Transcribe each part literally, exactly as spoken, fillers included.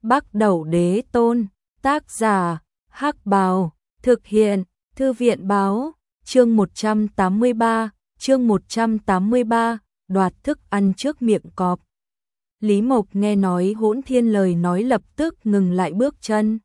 Bắc Đẩu Đế Tôn, tác giả, Hắc Bào, thực hiện, Thư viện báo, chương một trăm tám mươi ba, chương một trăm tám mươi ba, đoạt thức ăn trước miệng cọp. Lý Mộc nghe nói Hỗn Thiên lời nói lập tức ngừng lại bước chân.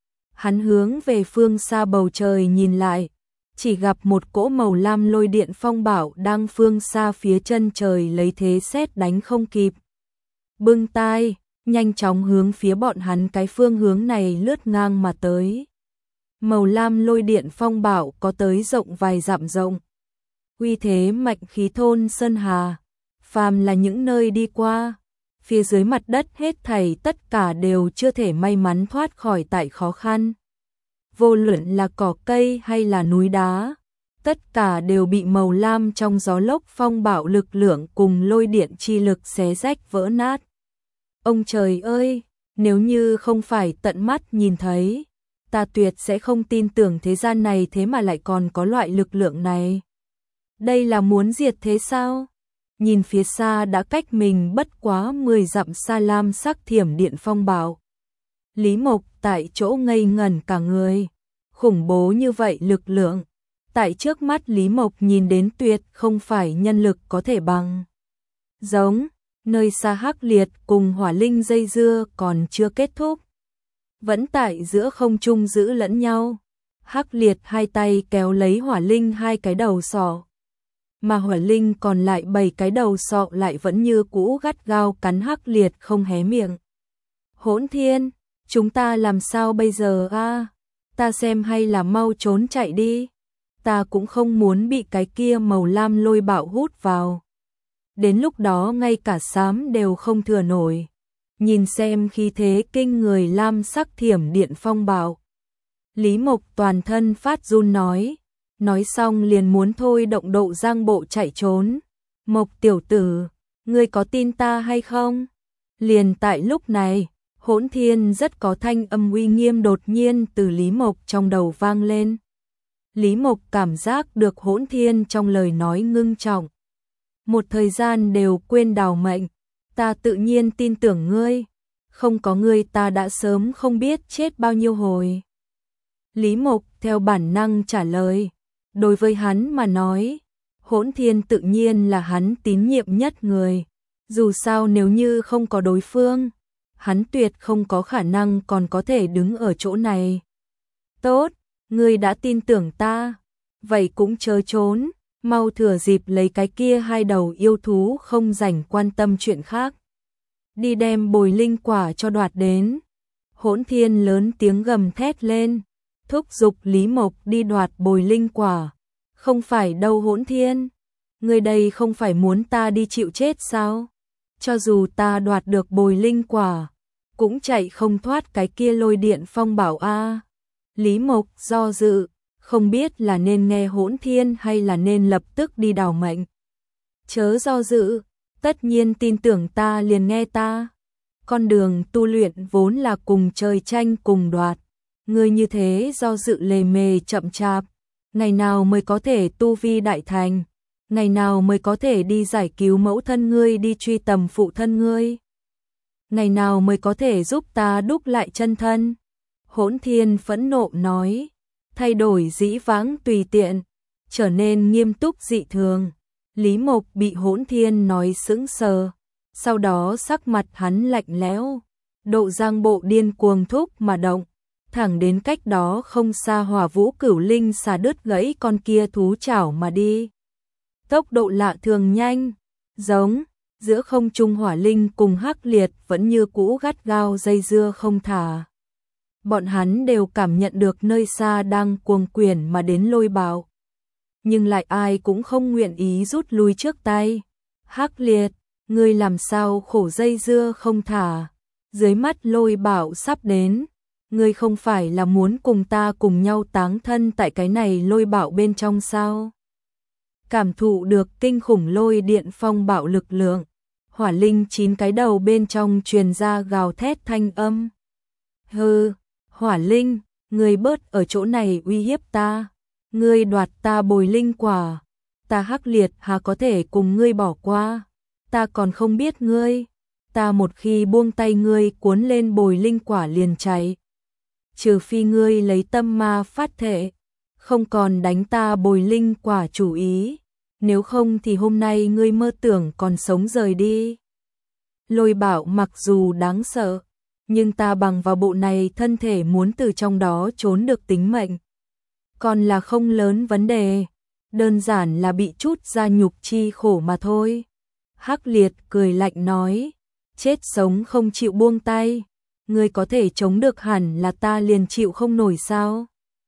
Hắn hướng về phương xa bầu trời nhìn lại, chỉ gặp một cỗ màu lam lôi điện phong bảo đang phương xa phía chân trời lấy thế sét đánh không kịp. Bưng tai, nhanh chóng hướng phía bọn hắn cái phương hướng này lướt ngang mà tới. Màu lam lôi điện phong bảo có tới rộng vài dặm rộng. Uy thế mạnh khí thôn sơn hà, phàm là những nơi đi qua, phía dưới mặt đất hết thảy tất cả đều chưa thể may mắn thoát khỏi tại khó khăn. Vô luận là cỏ cây hay là núi đá, tất cả đều bị màu lam trong gió lốc phong bạo lực lượng cùng lôi điện chi lực xé rách vỡ nát. Ông trời ơi, nếu như không phải tận mắt nhìn thấy, ta tuyệt sẽ không tin tưởng thế gian này thế mà lại còn có loại lực lượng này. Đây là muốn diệt thế sao? Nhìn phía xa đã cách mình bất quá mười dặm xa lam sắc thiểm điện phong bạo. Lý Mộc tại chỗ ngây ngẩn cả người, khủng bố như vậy lực lượng, tại trước mắt Lý Mộc nhìn đến tuyệt không phải nhân lực có thể bằng. Giống, nơi xa Hắc Liệt cùng Hỏa Linh dây dưa còn chưa kết thúc, vẫn tại giữa không trung giữ lẫn nhau. Hắc Liệt hai tay kéo lấy Hỏa Linh hai cái đầu sọ, mà Hỏa Linh còn lại bảy cái đầu sọ lại vẫn như cũ gắt gao cắn Hắc Liệt không hé miệng. Hỗn Thiên, chúng ta làm sao bây giờ a? À? Ta xem hay là mau trốn chạy đi. Ta cũng không muốn bị cái kia màu lam lôi bạo hút vào. Đến lúc đó ngay cả xám đều không thừa nổi. Nhìn xem khí thế kinh người lam sắc thiểm điện phong bạo. Lý Mộc toàn thân phát run nói. Nói xong liền muốn thôi động độ giang bộ chạy trốn. Mộc tiểu tử, ngươi có tin ta hay không? Liền tại lúc này, Hỗn Thiên rất có thanh âm uy nghiêm đột nhiên từ Lý Mộc trong đầu vang lên. Lý Mộc cảm giác được Hỗn Thiên trong lời nói ngưng trọng. Một thời gian đều quên đào mệnh, ta tự nhiên tin tưởng ngươi, không có ngươi ta đã sớm không biết chết bao nhiêu hồi. Lý Mộc theo bản năng trả lời, đối với hắn mà nói, Hỗn Thiên tự nhiên là hắn tín nhiệm nhất người, dù sao nếu như không có đối phương, hắn tuyệt không có khả năng còn có thể đứng ở chỗ này. Tốt, ngươi đã tin tưởng ta, vậy cũng chớ trốn, mau thừa dịp lấy cái kia hai đầu yêu thú không rảnh quan tâm chuyện khác. Đi đem bồi linh quả cho đoạt đến. Hỗn Thiên lớn tiếng gầm thét lên, thúc giục Lý Mộc đi đoạt bồi linh quả. Không phải đâu Hỗn Thiên, ngươi đây không phải muốn ta đi chịu chết sao? Cho dù ta đoạt được bồi linh quả, cũng chạy không thoát cái kia lôi điện phong bảo a. Lý Mộc do dự, không biết là nên nghe Hỗn Thiên hay là nên lập tức đi đào mệnh. Chớ do dự, tất nhiên tin tưởng ta liền nghe ta. Con đường tu luyện vốn là cùng trời tranh cùng đoạt. Ngươi như thế do dự lề mề chậm chạp, ngày nào mới có thể tu vi đại thành, ngày nào mới có thể đi giải cứu mẫu thân ngươi đi truy tầm phụ thân ngươi. Ngày nào mới có thể giúp ta đúc lại chân thân. Hỗn Thiên phẫn nộ nói, thay đổi dĩ vãng tùy tiện, trở nên nghiêm túc dị thường. Lý Mộc bị Hỗn Thiên nói sững sờ, sau đó sắc mặt hắn lạnh lẽo, độ giang bộ điên cuồng thúc mà động, thẳng đến cách đó không xa Hỏa Vũ Cửu Linh xà đứt gãy con kia thú chảo mà đi. Tốc độ lạ thường nhanh, giống, giữa không trung Hỏa Linh cùng Hắc Liệt vẫn như cũ gắt gao dây dưa không thả. Bọn hắn đều cảm nhận được nơi xa đang cuồng quyển mà đến lôi bạo, nhưng lại ai cũng không nguyện ý rút lui trước tay. Hắc Liệt, ngươi làm sao khổ dây dưa không thả, dưới mắt lôi bạo sắp đến, ngươi không phải là muốn cùng ta cùng nhau táng thân tại cái này lôi bạo bên trong sao? Cảm thụ được kinh khủng lôi điện phong bạo lực lượng, Hỏa Linh chín cái đầu bên trong truyền ra gào thét thanh âm. Hừ, Hỏa Linh, ngươi bớt ở chỗ này uy hiếp ta, ngươi đoạt ta bồi linh quả, ta Hắc Liệt hà có thể cùng ngươi bỏ qua, ta còn không biết ngươi, ta một khi buông tay ngươi cuốn lên bồi linh quả liền cháy. Trừ phi ngươi lấy tâm ma phát thệ, không còn đánh ta bồi linh quả chủ ý, nếu không thì hôm nay ngươi mơ tưởng còn sống rời đi. Lôi Bảo mặc dù đáng sợ, nhưng ta bằng vào bộ này thân thể muốn từ trong đó trốn được tính mệnh. Còn là không lớn vấn đề, đơn giản là bị chút ra nhục chi khổ mà thôi. Hắc Liệt cười lạnh nói, chết sống không chịu buông tay, ngươi có thể chống được hẳn là ta liền chịu không nổi sao.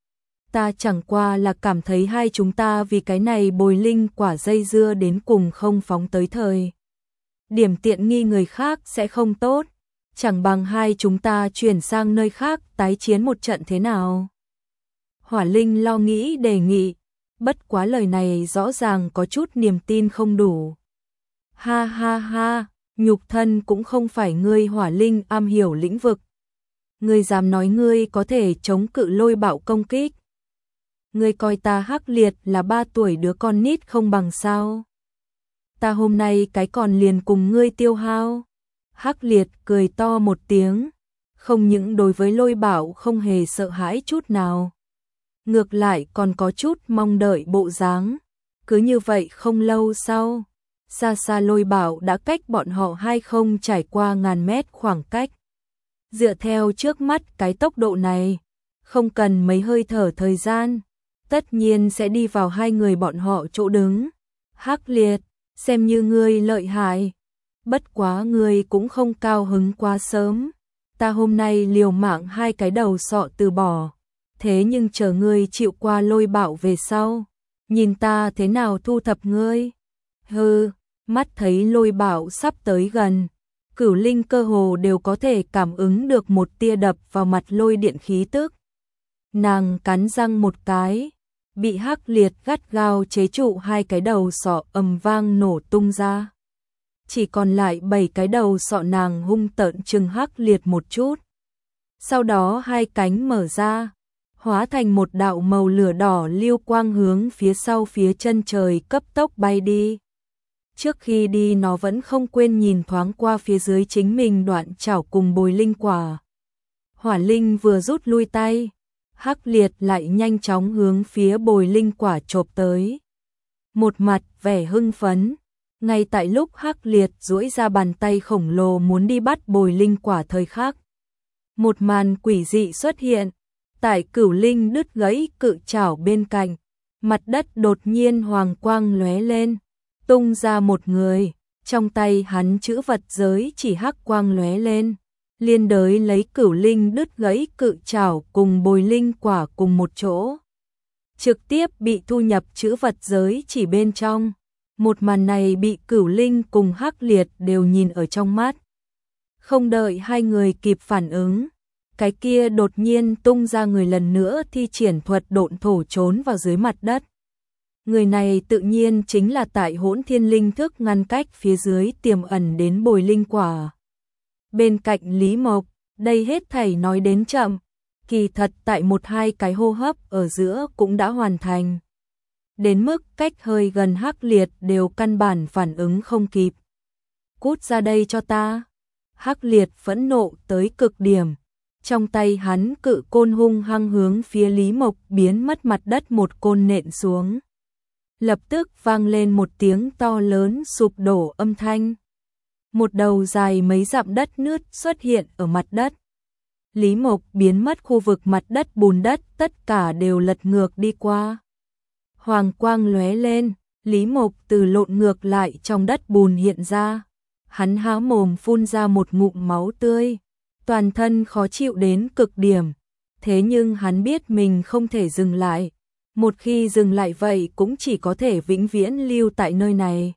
Ta chẳng qua là cảm thấy hai chúng ta vì cái này bồi linh quả dây dưa đến cùng không phóng tới thời. Điểm tiện nghi người khác sẽ không tốt, chẳng bằng hai chúng ta chuyển sang nơi khác tái chiến một trận thế nào. Hỏa Linh lo nghĩ đề nghị, bất quá lời này rõ ràng có chút niềm tin không đủ. Ha ha ha, nhục thân cũng không phải ngươi Hỏa Linh am hiểu lĩnh vực. Ngươi dám nói ngươi có thể chống cự Lôi Bạo công kích. Ngươi coi ta Hắc Liệt là ba tuổi đứa con nít không bằng sao. Ta hôm nay cái còn liền cùng ngươi tiêu hao. Hắc Liệt cười to một tiếng, không những đối với Lôi Bảo không hề sợ hãi chút nào. Ngược lại còn có chút mong đợi bộ dáng. Cứ như vậy không lâu sau, xa xa Lôi Bảo đã cách bọn họ hai không trải qua ngàn mét khoảng cách. Dựa theo trước mắt cái tốc độ này, không cần mấy hơi thở thời gian, tất nhiên sẽ đi vào hai người bọn họ chỗ đứng. Hắc Liệt, xem như ngươi lợi hại, bất quá ngươi cũng không cao hứng quá sớm. Ta hôm nay liều mạng hai cái đầu sọ từ bỏ, thế nhưng chờ ngươi chịu qua Lôi Bạo về sau, nhìn ta thế nào thu thập ngươi. Hừ, mắt thấy Lôi Bạo sắp tới gần, Cửu Linh cơ hồ đều có thể cảm ứng được một tia đập vào mặt lôi điện khí tức. Nàng cắn răng một cái, bị Hắc Liệt gắt gao chế trụ hai cái đầu sọ ầm vang nổ tung ra. Chỉ còn lại bảy cái đầu sọ, nàng hung tợn trừng Hắc Liệt một chút. Sau đó hai cánh mở ra, hóa thành một đạo màu lửa đỏ lưu quang hướng phía sau phía chân trời cấp tốc bay đi. Trước khi đi nó vẫn không quên nhìn thoáng qua phía dưới chính mình đoạn chảo cùng bồi linh quả. Hỏa Linh vừa rút lui tay, Hắc Liệt lại nhanh chóng hướng phía bồi linh quả chộp tới. Một mặt vẻ hưng phấn, ngay tại lúc Hắc Liệt duỗi ra bàn tay khổng lồ muốn đi bắt bồi linh quả thời khắc, một màn quỷ dị xuất hiện. Tại Cửu Linh đứt gãy cự chảo bên cạnh, mặt đất đột nhiên hoàng quang lóe lên, tung ra một người, trong tay hắn chữ vật giới chỉ hắc quang lóe lên, liên đới lấy Cửu Linh đứt gãy cự chảo cùng bồi linh quả cùng một chỗ, trực tiếp bị thu nhập chữ vật giới chỉ bên trong. Một màn này bị Cửu Linh cùng Hắc Liệt đều nhìn ở trong mắt. Không đợi hai người kịp phản ứng, cái kia đột nhiên tung ra người lần nữa thi triển thuật độn thổ trốn vào dưới mặt đất. Người này tự nhiên chính là tại Hỗn Thiên Linh Thức ngăn cách phía dưới tiềm ẩn đến bồi linh quả. Bên cạnh Lý Mộc, đây hết thảy nói đến chậm, kỳ thật tại một hai cái hô hấp ở giữa cũng đã hoàn thành. Đến mức cách hơi gần Hắc Liệt đều căn bản phản ứng không kịp. Cút ra đây cho ta. Hắc Liệt phẫn nộ tới cực điểm. Trong tay hắn cự côn hung hăng hướng phía Lý Mộc biến mất mặt đất một côn nện xuống. Lập tức vang lên một tiếng to lớn sụp đổ âm thanh. Một đầu dài mấy dặm đất nứt xuất hiện ở mặt đất. Lý Mộc biến mất khu vực mặt đất bùn đất tất cả đều lật ngược đi qua. Hoàng quang lóe lên, Lý Mộc từ lộn ngược lại trong đất bùn hiện ra. Hắn há mồm phun ra một ngụm máu tươi, toàn thân khó chịu đến cực điểm. Thế nhưng hắn biết mình không thể dừng lại. Một khi dừng lại vậy cũng chỉ có thể vĩnh viễn lưu tại nơi này.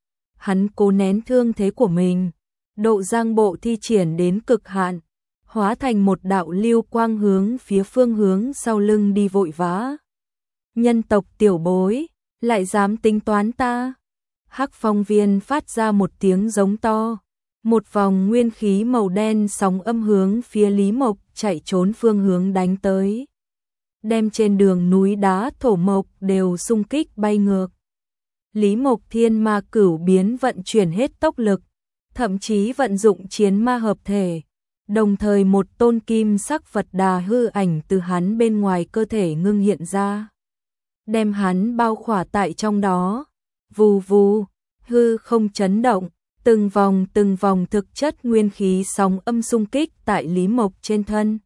Hắn cố nén thương thế của mình, độ giang bộ thi triển đến cực hạn, hóa thành một đạo lưu quang hướng phía phương hướng sau lưng đi vội vã. Nhân tộc tiểu bối, lại dám tính toán ta. Hắc Phong Viên phát ra một tiếng giống to, một vòng nguyên khí màu đen sóng âm hướng phía Lý Mộc chạy trốn phương hướng đánh tới, đem trên đường núi đá thổ mộc đều xung kích bay ngược. Lý Mộc thiên ma cửu biến vận chuyển hết tốc lực, thậm chí vận dụng chiến ma hợp thể. Đồng thời một tôn kim sắc Phật Đà hư ảnh từ hắn bên ngoài cơ thể ngưng hiện ra, đem hắn bao khỏa tại trong đó. Vù vù, hư không chấn động, từng vòng từng vòng thực chất nguyên khí sóng âm xung kích tại Lý Mộc trên thân.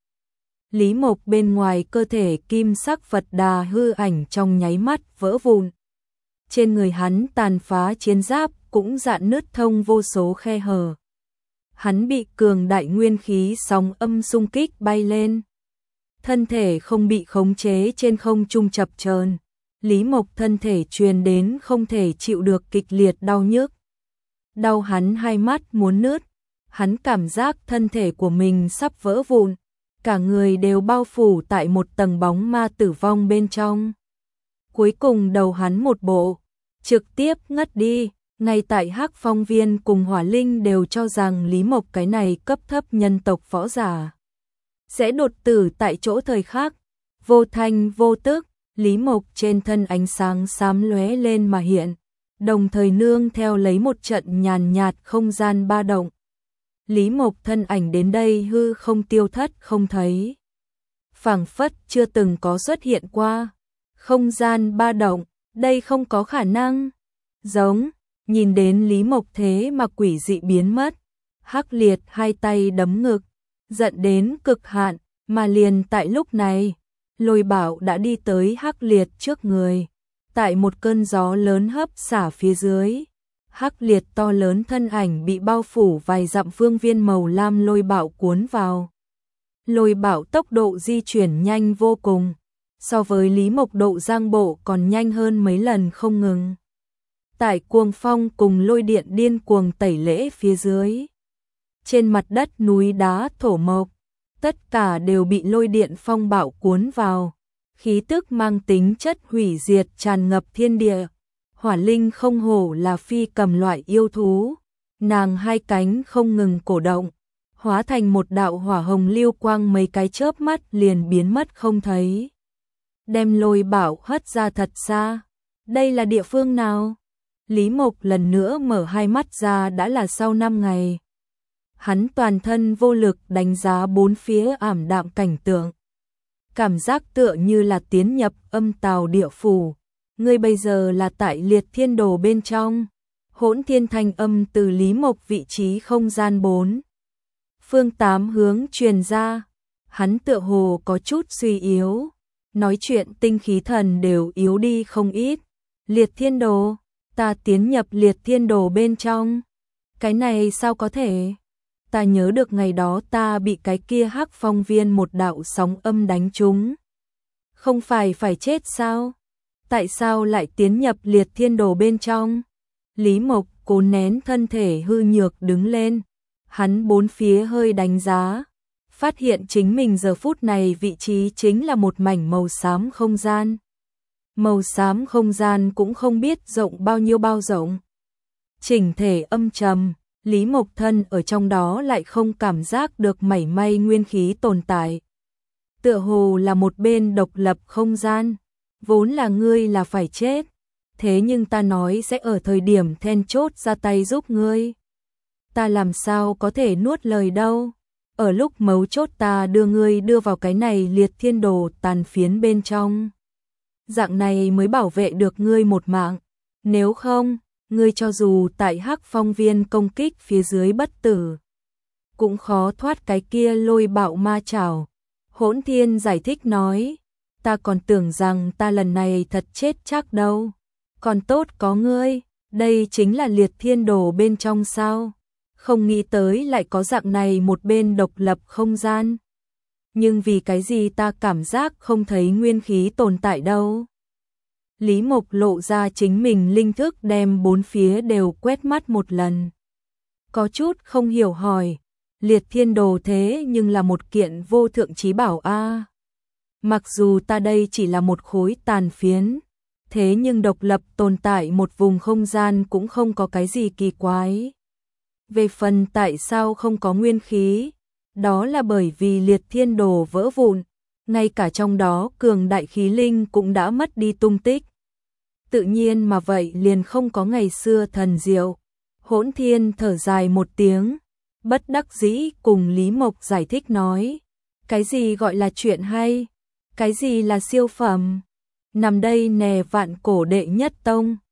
Lý Mộc bên ngoài cơ thể kim sắc Phật Đà hư ảnh trong nháy mắt vỡ vụn. Trên người hắn tàn phá chiến giáp cũng rạn nứt thông vô số khe hở. Hắn bị cường đại nguyên khí sóng âm xung kích bay lên. Thân thể không bị khống chế trên không trung chập chờn. Lý Mộc thân thể truyền đến không thể chịu được kịch liệt đau nhức. Đau hắn hai mắt muốn nứt. Hắn cảm giác thân thể của mình sắp vỡ vụn. Cả người đều bao phủ tại một tầng bóng ma tử vong bên trong. Cuối cùng đầu hắn một bộ, trực tiếp ngất đi. Ngay tại Hắc Phong Viên cùng Hỏa Linh đều cho rằng Lý Mộc cái này cấp thấp nhân tộc võ giả sẽ đột tử tại chỗ thời khắc. Vô thanh vô tức, Lý Mộc trên thân ánh sáng xám lóe lên mà hiện, đồng thời nương theo lấy một trận nhàn nhạt không gian ba động. Lý Mộc thân ảnh đến đây hư không tiêu thất không thấy. Phảng phất chưa từng có xuất hiện qua. Không gian ba động, đây không có khả năng. Giống, nhìn đến Lý Mộc thế mà quỷ dị biến mất. Hắc Liệt hai tay đấm ngực, giận đến cực hạn, mà liền tại lúc này, Lôi Bảo đã đi tới Hắc Liệt trước người. Tại một cơn gió lớn hấp xả phía dưới, Hắc Liệt to lớn thân ảnh bị bao phủ vài dặm phương viên màu lam lôi bạo cuốn vào. Lôi Bảo tốc độ di chuyển nhanh vô cùng, so với Lý Mộc độ giang bộ còn nhanh hơn mấy lần không ngừng. Tại cuồng phong cùng lôi điện điên cuồng tẩy lễ phía dưới, trên mặt đất núi đá thổ mộc, tất cả đều bị lôi điện phong bạo cuốn vào, khí tức mang tính chất hủy diệt tràn ngập thiên địa. Hỏa Linh không hổ là phi cầm loại yêu thú, nàng hai cánh không ngừng cổ động, hóa thành một đạo hỏa hồng lưu quang, mấy cái chớp mắt liền biến mất không thấy. Đem Lôi Bảo hất ra thật xa. Đây là địa phương nào? Lý Mộc lần nữa mở hai mắt ra đã là sau năm ngày. Hắn toàn thân vô lực đánh giá bốn phía ảm đạm cảnh tượng. Cảm giác tựa như là tiến nhập âm tào địa phủ. Ngươi bây giờ là tại Liệt Thiên Đồ bên trong. Hỗn Thiên thanh âm từ Lý Mộc vị trí không gian bốn phương tám hướng truyền ra. Hắn tựa hồ có chút suy yếu, nói chuyện tinh khí thần đều yếu đi không ít. Liệt Thiên Đồ, ta tiến nhập Liệt Thiên Đồ bên trong. Cái này sao có thể? Ta nhớ được ngày đó ta bị cái kia Hắc Phong Viên một đạo sóng âm đánh trúng. Không phải phải chết sao? Tại sao lại tiến nhập Liệt Thiên Đồ bên trong? Lý Mộc cố nén thân thể hư nhược đứng lên. Hắn bốn phía hơi đánh giá, phát hiện chính mình giờ phút này vị trí chính là một mảnh màu xám không gian. Màu xám không gian cũng không biết rộng bao nhiêu bao rộng. Chỉnh thể âm trầm, Lý Mộc thân ở trong đó lại không cảm giác được mảy may nguyên khí tồn tại. Tựa hồ là một bên độc lập không gian. Vốn là ngươi là phải chết, thế nhưng ta nói sẽ ở thời điểm then chốt ra tay giúp ngươi. Ta làm sao có thể nuốt lời đâu. Ở lúc mấu chốt ta đưa ngươi đưa vào cái này Liệt Thiên Đồ tàn phiến bên trong. Dạng này mới bảo vệ được ngươi một mạng. Nếu không, ngươi cho dù tại Hắc Phong Viên công kích phía dưới bất tử, cũng khó thoát cái kia lôi bạo ma chảo. Hỗn Thiên giải thích nói, ta còn tưởng rằng ta lần này thật chết chắc đâu. Còn tốt có ngươi, đây chính là Liệt Thiên Đồ bên trong sao. Không nghĩ tới lại có dạng này một bên độc lập không gian. Nhưng vì cái gì ta cảm giác không thấy nguyên khí tồn tại đâu. Lý Mộc lộ ra chính mình linh thức đem bốn phía đều quét mắt một lần. Có chút không hiểu hỏi, Liệt Thiên Đồ thế nhưng là một kiện vô thượng chí bảo a. Mặc dù ta đây chỉ là một khối tàn phiến, thế nhưng độc lập tồn tại một vùng không gian cũng không có cái gì kỳ quái. Về phần tại sao không có nguyên khí, đó là bởi vì Liệt Thiên Đồ vỡ vụn, ngay cả trong đó cường đại khí linh cũng đã mất đi tung tích. Tự nhiên mà vậy liền không có ngày xưa thần diệu. Hỗn Thiên thở dài một tiếng, bất đắc dĩ cùng Lý Mộc giải thích nói, cái gì gọi là chuyện hay, cái gì là siêu phẩm, nằm đây nè vạn cổ đệ nhất tông.